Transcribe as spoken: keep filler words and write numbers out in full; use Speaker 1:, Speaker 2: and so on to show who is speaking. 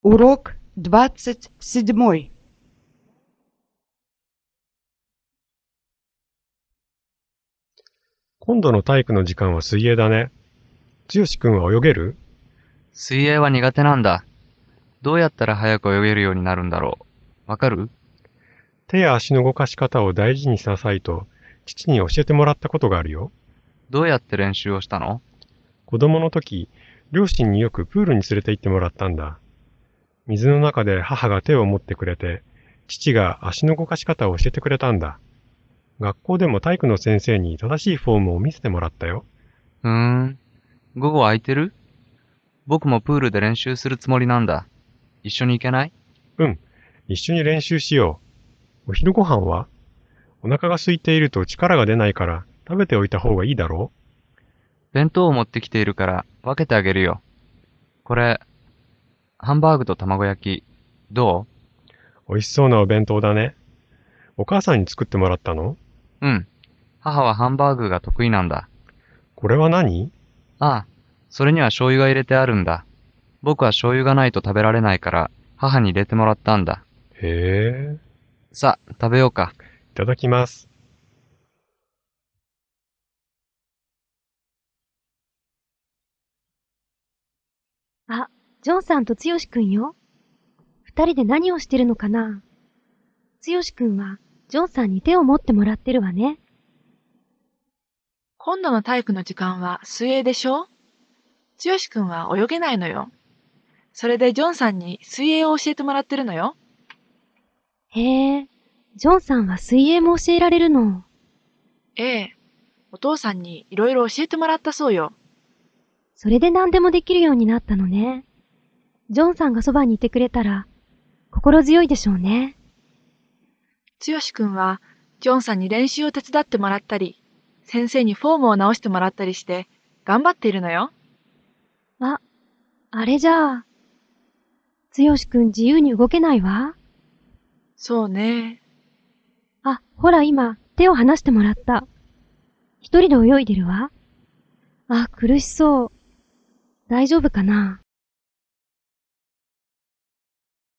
Speaker 1: Урок двадцать седьмой.
Speaker 2: 今度の体育の時間は水泳だね。剛くんは泳げる？
Speaker 3: 水泳は苦手なんだ。どうやったら早く泳げるようになるんだろう。わかる？
Speaker 2: 手や足の動かし方を大事にしなさいと、父に教えてもらったことがあるよ。
Speaker 3: どうやって練習をしたの？
Speaker 2: 子供の時、両親によくプールに連れて行ってもらったんだ。水の中で母が手を持ってくれて、父が足の動かし方を教えてくれたんだ。学校でも体育の先生に正しいフォームを見せてもらったよ。
Speaker 3: ふーん。午後空いてる？僕もプールで練習するつもりなんだ。一緒に行けない？
Speaker 2: うん、一緒に練習しよう。お昼ご飯は？お腹が空いていると力が出ないから食べておいた方がいいだろ
Speaker 3: 弁当を持ってきているから分けてあげるよ。これ、ハンバーグと卵焼き、ど
Speaker 2: う？美味しそうなお弁当だね。お母さんに作ってもらったの？
Speaker 3: う？うん。母はハンバーグが得意なんだ。
Speaker 2: これは何？
Speaker 3: ああ、それには醤油が入れてあるんだ。僕は醤油がないと食べられないから、母に入れてもらったんだ。
Speaker 2: へえ。
Speaker 3: さあ、食べようか。
Speaker 2: いただきます。
Speaker 4: あ、ジョンさんとつよしくんよ。二人で何をしてるのかな？つよしくんは、ジョンさんに手を持ってもらってるわね。
Speaker 5: 今度の体育の時間は水泳でしょ？つよしくんは泳げないのよ。それでジョンさんに水泳を教えてもらってるのよ。
Speaker 4: へえ、ジョンさんは水泳も教えられるの。
Speaker 5: ええ、お父さんにいろいろ教えてもらったそうよ。
Speaker 4: それで何でもできるようになったのね。ジョンさんがそばにいてくれたら、心強いでしょうね。
Speaker 5: つよしくんはジョンさんに練習を手伝ってもらったり、先生にフォームを直してもらったりして、頑張っているのよ。
Speaker 4: あ、あれじゃあ、つよしくん自由に動けないわ。
Speaker 5: そうね。
Speaker 4: あ、ほら今、手を離してもらった。一人で泳いでるわ。あ、苦しそう。大丈夫かな？